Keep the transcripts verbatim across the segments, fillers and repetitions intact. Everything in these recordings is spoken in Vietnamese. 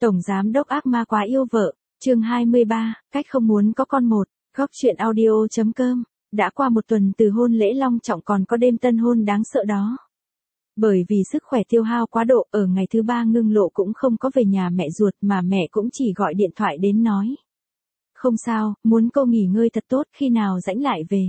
Tổng giám đốc ác ma quá yêu vợ, chương hai mươi ba, cách không muốn có con một, góc truyện audio.com, đã qua một tuần từ hôn lễ long trọng còn có đêm tân hôn đáng sợ đó. Bởi vì sức khỏe tiêu hao quá độ, ở ngày thứ ba Ngưng Lộ cũng không có về nhà mẹ ruột mà mẹ cũng chỉ gọi điện thoại đến nói. Không sao, muốn cô nghỉ ngơi thật tốt, khi nào rảnh lại về.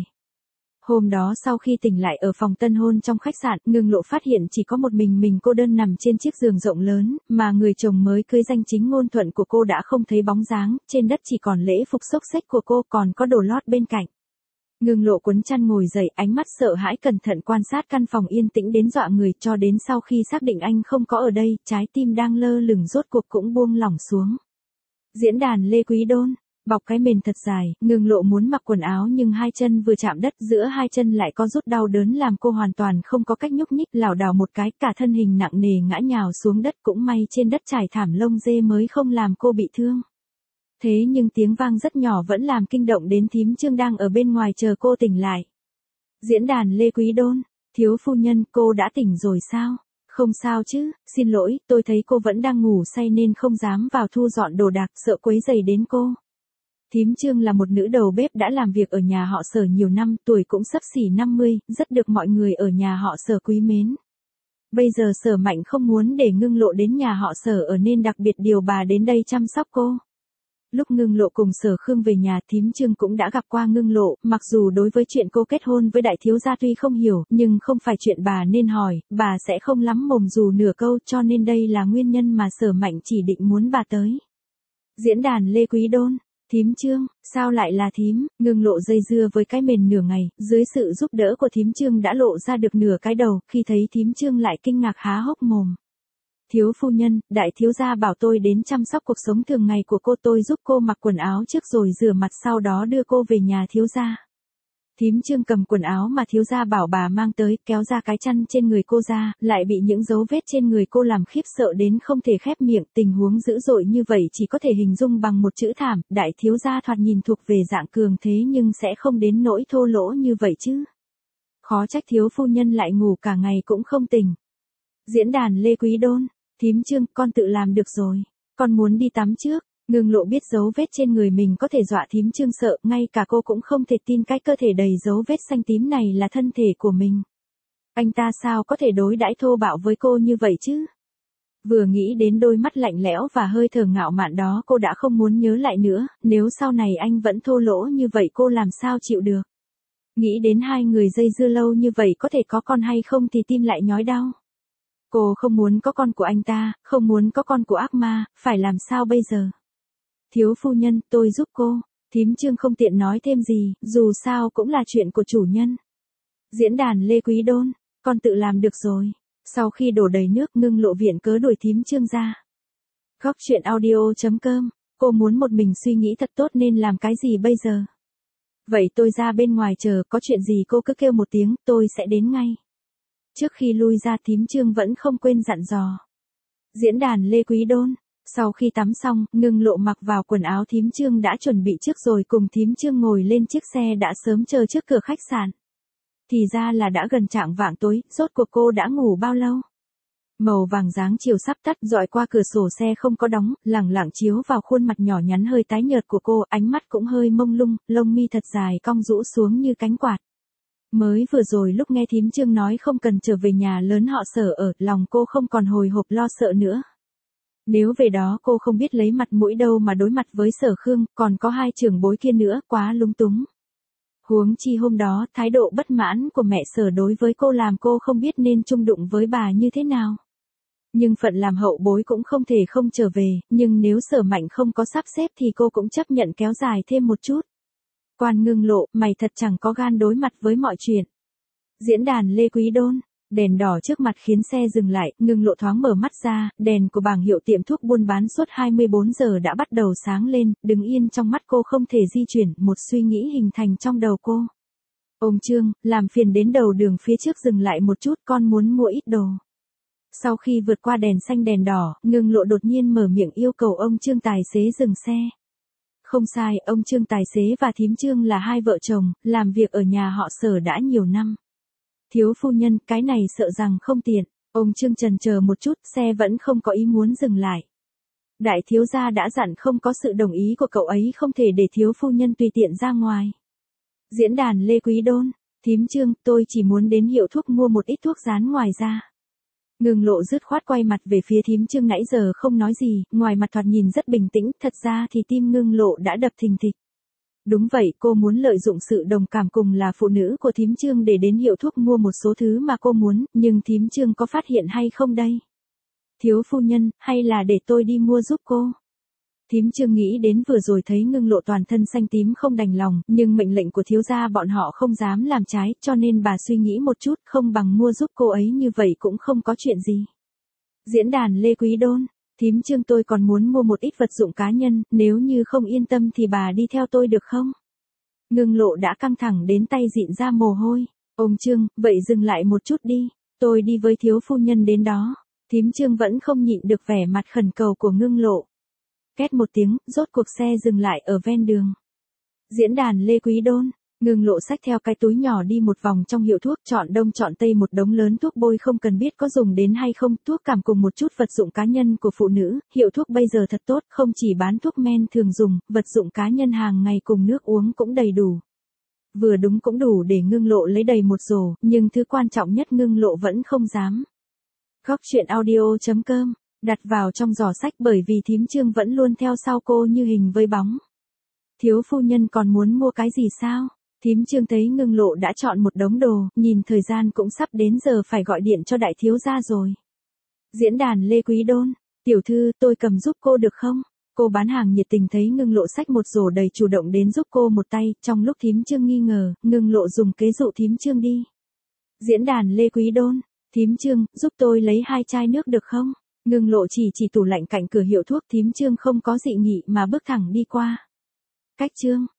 Hôm đó sau khi tỉnh lại ở phòng tân hôn trong khách sạn, Ngưng Lộ phát hiện chỉ có một mình mình cô đơn nằm trên chiếc giường rộng lớn, mà người chồng mới cưới danh chính ngôn thuận của cô đã không thấy bóng dáng, trên đất chỉ còn lễ phục xốc xếch của cô còn có đồ lót bên cạnh. Ngưng Lộ quấn chăn ngồi dậy, ánh mắt sợ hãi cẩn thận quan sát căn phòng yên tĩnh đến dọa người, cho đến sau khi xác định anh không có ở đây, trái tim đang lơ lửng rốt cuộc cũng buông lỏng xuống. Diễn đàn Lê Quý Đôn. Bọc cái mền thật dài, Ngưng Lộ muốn mặc quần áo nhưng hai chân vừa chạm đất, giữa hai chân lại có rút đau đớn làm cô hoàn toàn không có cách nhúc nhích, lảo đảo một cái, cả thân hình nặng nề ngã nhào xuống đất, cũng may trên đất trải thảm lông dê mới không làm cô bị thương. Thế nhưng tiếng vang rất nhỏ vẫn làm kinh động đến thím Trương đang ở bên ngoài chờ cô tỉnh lại. Diễn đàn Lê Quý Đôn. Thiếu phu nhân, cô đã tỉnh rồi sao? Không sao chứ, xin lỗi, tôi thấy cô vẫn đang ngủ say nên không dám vào thu dọn đồ đạc, sợ quấy rầy đến cô. Thím Trương là một nữ đầu bếp đã làm việc ở nhà họ Sở nhiều năm, tuổi cũng xấp xỉ năm mươi, rất được mọi người ở nhà họ Sở quý mến. Bây giờ Sở Mạnh không muốn để Ngưng Lộ đến nhà họ Sở ở nên đặc biệt điều bà đến đây chăm sóc cô. Lúc Ngưng Lộ cùng Sở Khương về nhà, thím Trương cũng đã gặp qua Ngưng Lộ, mặc dù đối với chuyện cô kết hôn với đại thiếu gia tuy không hiểu, nhưng không phải chuyện bà nên hỏi, bà sẽ không lắm mồm dù nửa câu, cho nên đây là nguyên nhân mà Sở Mạnh chỉ định muốn bà tới. Diễn đàn Lê Quý Đôn. Thím Trương, sao lại là thím? Ngưng Lộ dây dưa với cái mền nửa ngày, dưới sự giúp đỡ của thím Trương đã lộ ra được nửa cái đầu, khi thấy thím Trương lại kinh ngạc há hốc mồm. Thiếu phu nhân, đại thiếu gia bảo tôi đến chăm sóc cuộc sống thường ngày của cô, tôi giúp cô mặc quần áo trước rồi rửa mặt sau đó đưa cô về nhà thiếu gia. Thím Trương cầm quần áo mà thiếu gia bảo bà mang tới, kéo ra cái chăn trên người cô ra, lại bị những dấu vết trên người cô làm khiếp sợ đến không thể khép miệng, tình huống dữ dội như vậy chỉ có thể hình dung bằng một chữ thảm, đại thiếu gia thoạt nhìn thuộc về dạng cường thế nhưng sẽ không đến nỗi thô lỗ như vậy chứ. Khó trách thiếu phu nhân lại ngủ cả ngày cũng không tỉnh. Diễn đàn Lê Quý Đôn. Thím Trương, con tự làm được rồi. Con muốn đi tắm trước. Ngưng Lộ biết dấu vết trên người mình có thể dọa thím Trương sợ, ngay cả cô cũng không thể tin cái cơ thể đầy dấu vết xanh tím này là thân thể của mình. Anh ta sao có thể đối đãi thô bạo với cô như vậy chứ? Vừa nghĩ đến đôi mắt lạnh lẽo và hơi thở ngạo mạn đó cô đã không muốn nhớ lại nữa, nếu sau này anh vẫn thô lỗ như vậy cô làm sao chịu được. Nghĩ đến hai người dây dưa lâu như vậy có thể có con hay không thì tim lại nhói đau. Cô không muốn có con của anh ta, không muốn có con của ác ma, phải làm sao bây giờ? Thiếu phu nhân, tôi giúp cô. Thím Trương không tiện nói thêm gì, dù sao cũng là chuyện của chủ nhân. Diễn đàn Lê Quý Đôn. Con tự làm được rồi. Sau khi đổ đầy nước, Ngưng Lộ viện cớ đuổi thím Trương ra. Góc truyện audio.com. Cô muốn một mình suy nghĩ thật tốt nên làm cái gì bây giờ? Vậy tôi ra bên ngoài chờ, có chuyện gì cô cứ kêu một tiếng, tôi sẽ đến ngay. Trước khi lui ra thím Trương vẫn không quên dặn dò. Diễn đàn Lê Quý Đôn. Sau khi tắm xong, Ngưng Lộ mặc vào quần áo thím Trương đã chuẩn bị trước rồi cùng thím Trương ngồi lên chiếc xe đã sớm chờ trước cửa khách sạn. Thì ra là đã gần chạng vạng tối, rốt cuộc cô đã ngủ bao lâu? Màu vàng dáng chiều sắp tắt dọi qua cửa sổ xe không có đóng, lẳng lặng chiếu vào khuôn mặt nhỏ nhắn hơi tái nhợt của cô, ánh mắt cũng hơi mông lung, lông mi thật dài cong rũ xuống như cánh quạt. Mới vừa rồi lúc nghe thím Trương nói không cần trở về nhà lớn họ Sở ở, lòng cô không còn hồi hộp lo sợ nữa. Nếu về đó cô không biết lấy mặt mũi đâu mà đối mặt với Sở Khương, còn có hai trưởng bối kia nữa, quá lung túng. Huống chi hôm đó, thái độ bất mãn của mẹ Sở đối với cô làm cô không biết nên chung đụng với bà như thế nào. Nhưng phận làm hậu bối cũng không thể không trở về, nhưng nếu Sở Mạnh không có sắp xếp thì cô cũng chấp nhận kéo dài thêm một chút. Quan Ngưng Lộ, mày thật chẳng có gan đối mặt với mọi chuyện. Diễn đàn Lê Quý Đôn. Đèn đỏ trước mặt khiến xe dừng lại, Ngưng Lộ thoáng mở mắt ra, đèn của bảng hiệu tiệm thuốc buôn bán suốt hai mươi bốn giờ đã bắt đầu sáng lên, đứng yên trong mắt cô không thể di chuyển, một suy nghĩ hình thành trong đầu cô. Ông Trương, làm phiền đến đầu đường phía trước dừng lại một chút, con muốn mua ít đồ. Sau khi vượt qua đèn xanh đèn đỏ, Ngưng Lộ đột nhiên mở miệng yêu cầu ông Trương tài xế dừng xe. Không sai, ông Trương tài xế và thím Trương là hai vợ chồng, làm việc ở nhà họ Sở đã nhiều năm. Thiếu phu nhân, cái này sợ rằng không tiện. Ông Trương chần chờ một chút, xe vẫn không có ý muốn dừng lại. Đại thiếu gia đã dặn không có sự đồng ý của cậu ấy không thể để thiếu phu nhân tùy tiện ra ngoài. Diễn đàn Lê Quý Đôn, thím Trương, tôi chỉ muốn đến hiệu thuốc mua một ít thuốc dán ngoài ra. Ngưng Lộ dứt khoát quay mặt về phía thím Trương nãy giờ không nói gì, ngoài mặt thoạt nhìn rất bình tĩnh, thật ra thì tim Ngưng Lộ đã đập thình thịch. Đúng vậy, cô muốn lợi dụng sự đồng cảm cùng là phụ nữ của thím Trương để đến hiệu thuốc mua một số thứ mà cô muốn, nhưng thím Trương có phát hiện hay không đây? Thiếu phu nhân, hay là để tôi đi mua giúp cô? Thím Trương nghĩ đến vừa rồi thấy Ngưng Lộ toàn thân xanh tím không đành lòng, nhưng mệnh lệnh của thiếu gia bọn họ không dám làm trái, cho nên bà suy nghĩ một chút, không bằng mua giúp cô ấy, như vậy cũng không có chuyện gì. Diễn đàn Lê Quý Đôn, thím Trương, tôi còn muốn mua một ít vật dụng cá nhân, nếu như không yên tâm thì bà đi theo tôi được không? Ngưng Lộ đã căng thẳng đến tay dịn ra mồ hôi. Ông Trương, vậy dừng lại một chút đi, tôi đi với thiếu phu nhân đến đó. Thím Trương vẫn không nhịn được vẻ mặt khẩn cầu của Ngưng Lộ. Két một tiếng, rốt cuộc xe dừng lại ở ven đường. Diễn đàn Lê Quý Đôn, Ngưng Lộ xách theo cái túi nhỏ đi một vòng trong hiệu thuốc, chọn đông chọn tây một đống lớn thuốc bôi không cần biết có dùng đến hay không, thuốc cảm cùng một chút vật dụng cá nhân của phụ nữ, hiệu thuốc bây giờ thật tốt, không chỉ bán thuốc men thường dùng, vật dụng cá nhân hàng ngày cùng nước uống cũng đầy đủ. Vừa đúng cũng đủ để Ngưng Lộ lấy đầy một rổ, nhưng thứ quan trọng nhất Ngưng Lộ vẫn không dám. Góc truyện audio chấm com đặt vào trong giỏ sách bởi vì thím Trương vẫn luôn theo sau cô như hình với bóng. Thiếu phu nhân còn muốn mua cái gì sao? Thím Trương thấy Ngưng Lộ đã chọn một đống đồ, nhìn thời gian cũng sắp đến giờ phải gọi điện cho đại thiếu gia rồi. Diễn đàn Lê Quý Đôn, tiểu thư, tôi cầm giúp cô được không? Cô bán hàng nhiệt tình thấy Ngưng Lộ xách một rổ đầy chủ động đến giúp cô một tay, trong lúc thím Trương nghi ngờ, Ngưng Lộ dùng kế dụ thím Trương đi. Diễn đàn Lê Quý Đôn, thím Trương, giúp tôi lấy hai chai nước được không? Ngưng Lộ chỉ chỉ tủ lạnh cạnh cửa hiệu thuốc, thím Trương không có dị nghị mà bước thẳng đi qua. Cách Trương,